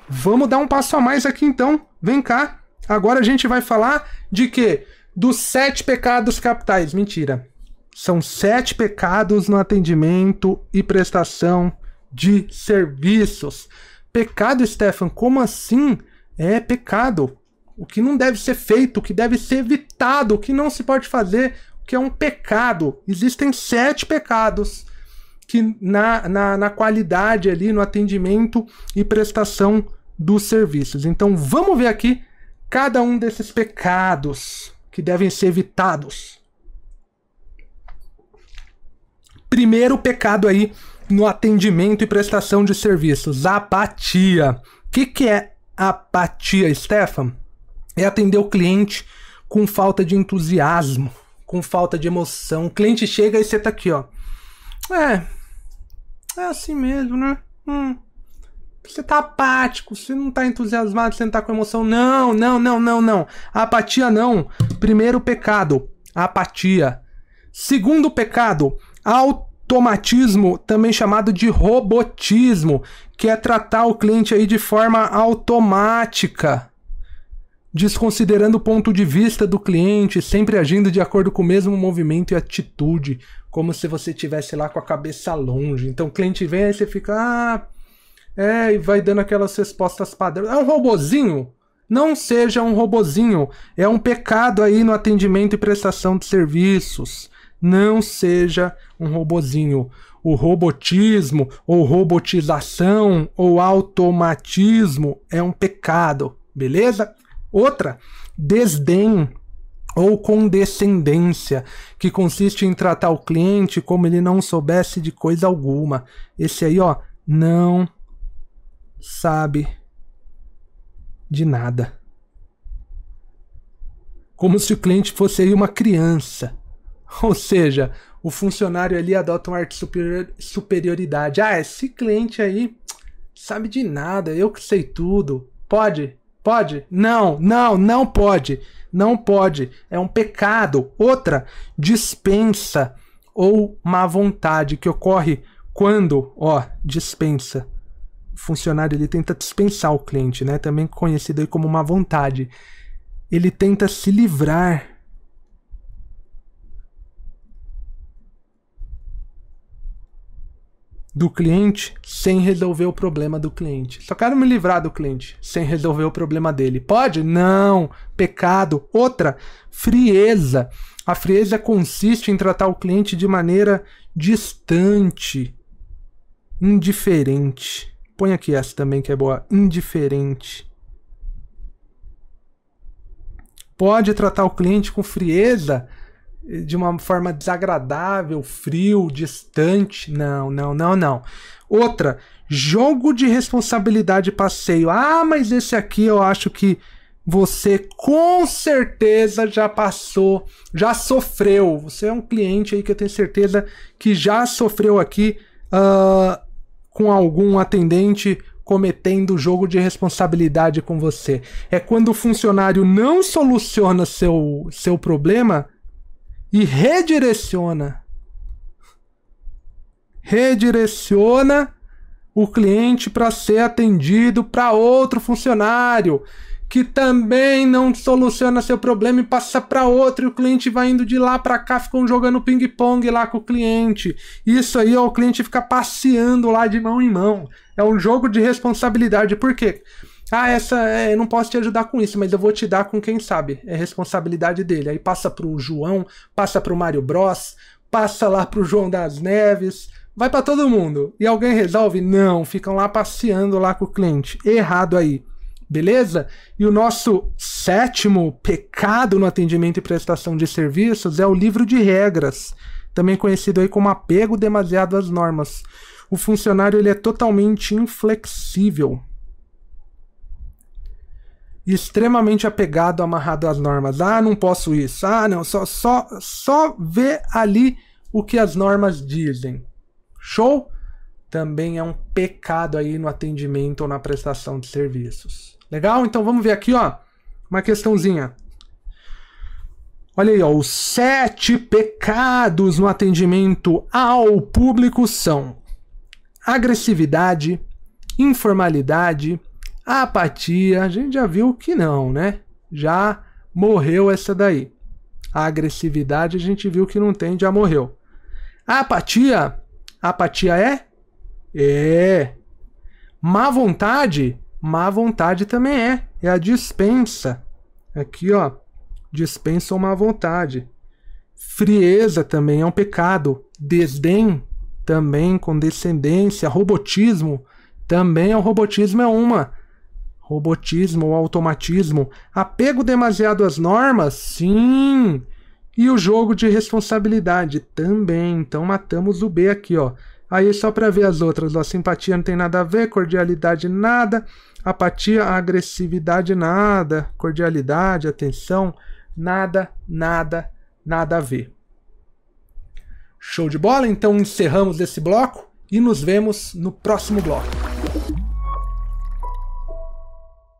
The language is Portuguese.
Vamos dar um passo a mais aqui então. Vem cá. Agora a gente vai falar de quê? Dos 7 pecados capitais. Mentira. São 7 pecados no atendimento e prestação de serviços. Pecado, Stefan? Como assim? É pecado. O que não deve ser feito, o que deve ser evitado, o que não se pode fazer, o que é um pecado. Existem 7 pecados que na qualidade ali, no atendimento e prestação dos serviços. Então vamos ver aqui cada um desses pecados que devem ser evitados. Primeiro pecado aí no atendimento e prestação de serviços, apatia. O que é apatia, Stefan? É atender o cliente com falta de entusiasmo, com falta de emoção. O cliente chega e você tá aqui, ó. É assim mesmo, né? Você tá apático, você não tá entusiasmado, você não tá com emoção. Não. Apatia não. Primeiro pecado, apatia. Segundo pecado, automatismo, também chamado de robotismo, que é tratar o cliente aí de forma automática, desconsiderando o ponto de vista do cliente, sempre agindo de acordo com o mesmo movimento e atitude, como se você estivesse lá com a cabeça longe. Então o cliente vem e você fica, e vai dando aquelas respostas padrão. É um robozinho? Não seja um robozinho. É um pecado aí no atendimento e prestação de serviços. Não seja um robozinho. O robotismo, ou robotização, ou automatismo é um pecado, beleza? Outra, desdém ou condescendência, que consiste em tratar o cliente como ele não soubesse de coisa alguma. Esse aí, ó, não sabe de nada. Como se o cliente fosse aí uma criança. Ou seja, o funcionário ali adota um ar de superioridade. Esse cliente aí sabe de nada, eu que sei tudo. Pode? Não pode. Não pode. É um pecado. Outra, dispensa ou má vontade, que ocorre quando, dispensa. O funcionário ele tenta dispensar o cliente, né? Também conhecido aí como má vontade. Ele tenta se livrar do cliente sem resolver o problema do cliente. Só quero me livrar do cliente sem resolver o problema dele. Pode? Não. Pecado. Outra, frieza. A frieza consiste em tratar o cliente de maneira distante, indiferente. Põe aqui essa também que é boa. Indiferente. Pode tratar o cliente com frieza de uma forma desagradável, frio, distante. Não. Outra, jogo de responsabilidade e passeio. Mas esse aqui eu acho que você com certeza já passou, já sofreu. Você é um cliente aí que eu tenho certeza que já sofreu aqui com algum atendente cometendo jogo de responsabilidade com você. É quando o funcionário não soluciona seu problema e redireciona o cliente para ser atendido para outro funcionário que também não soluciona seu problema e passa para outro, e o cliente vai indo de lá para cá, ficam jogando ping-pong lá com o cliente. Isso aí, o cliente fica passeando lá de mão em mão. É um jogo de responsabilidade. Por quê? Eu não posso te ajudar com isso, mas eu vou te dar com quem sabe. É responsabilidade dele. Aí passa pro João, passa pro Mário Bros, passa lá pro João das Neves, vai para todo mundo. E alguém resolve? Não, ficam lá passeando lá com o cliente. Errado aí. Beleza? E o nosso 7º pecado no atendimento e prestação de serviços é o livro de regras, também conhecido aí como apego demasiado às normas. O funcionário ele é totalmente inflexível, extremamente apegado, amarrado às normas. Não posso isso. Não, só vê ali o que as normas dizem. Show? Também é um pecado aí no atendimento ou na prestação de serviços. Legal? Então vamos ver aqui, uma questãozinha. Olha aí, os 7 pecados no atendimento ao público são agressividade, informalidade, A apatia, a gente já viu que não, né? Já morreu essa daí. A agressividade a gente viu que não tem, já morreu. A apatia é? É. Má vontade também é. É a dispensa. Aqui, ó. Dispensa ou má vontade. Frieza também é um pecado. Desdém também, condescendência. Robotismo também. O robotismo é uma. Robotismo ou automatismo. Apego demasiado às normas? Sim. E o jogo de responsabilidade também. Então matamos o B aqui, ó. Aí só para ver as outras, ó. Simpatia não tem nada a ver, cordialidade nada, apatia, agressividade nada, cordialidade, atenção, nada a ver. Show de bola? Então encerramos esse bloco e nos vemos no próximo bloco.